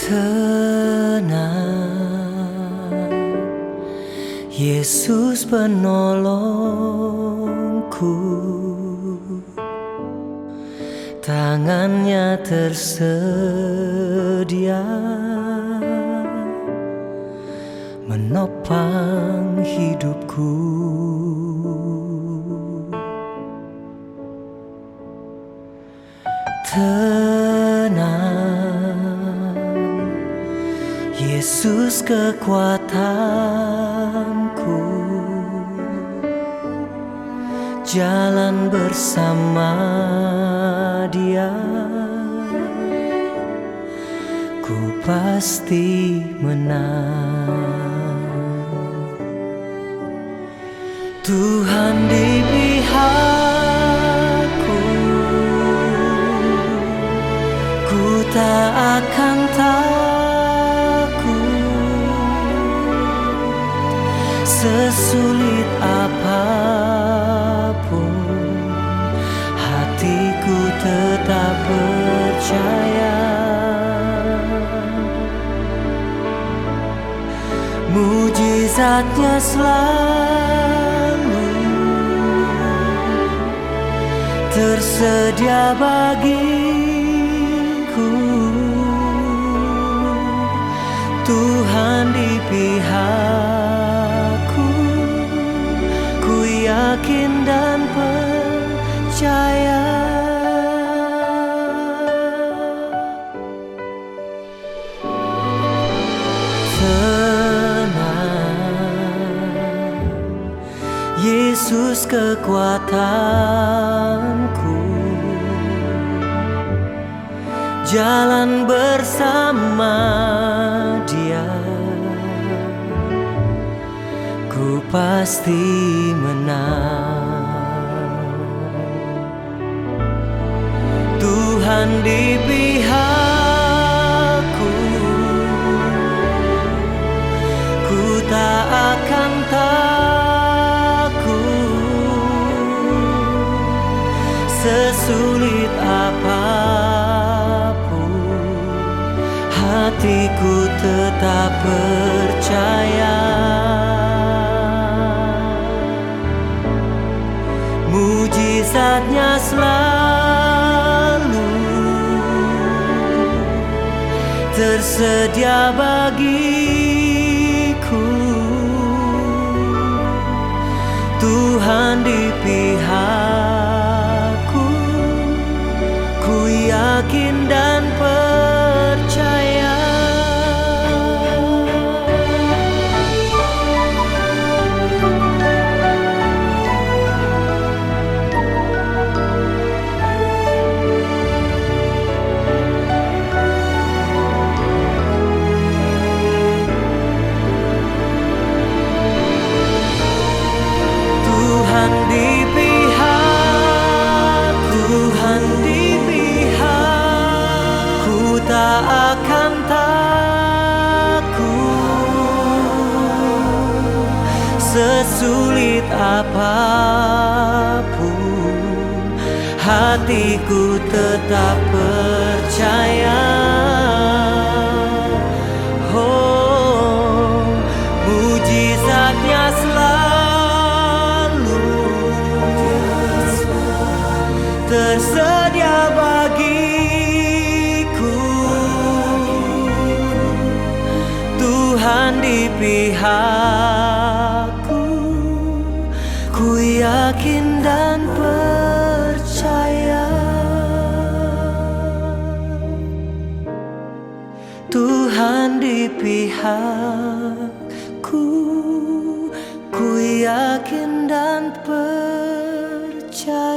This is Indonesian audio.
Tenang, Yesus penolongku, tangannya tersedia menopang hidupku. Tenang, Yesus kekuatanku, jalan bersama Dia, ku pasti menang. Tuhan di pihakku, ku tak akan takut. Sesulit apapun, hatiku tetap percaya. Mujizatnya selalu tersedia bagiku. Tuhan di pihakku, ku yakin dan percaya. Yesus kekuatanku, jalan bersama Dia, ku pasti menang. Tuhan di pihakku, ku tak akan takut. Sesulit apapun, hatiku tetap percaya. Mujizatnya selalu tersedia bagiku. Tuhan di pihakku, ku yakin dan percaya. Tuhan di pihakku, Tuhan di pihakku, tak akan takut. Sesulit apapun, hatiku tetap percaya. Oh, mujizatnya selalu tersedia bagiku. Tuhan di pihakku, ku yakin dan percaya. Tuhan di pihakku, ku yakin dan percaya.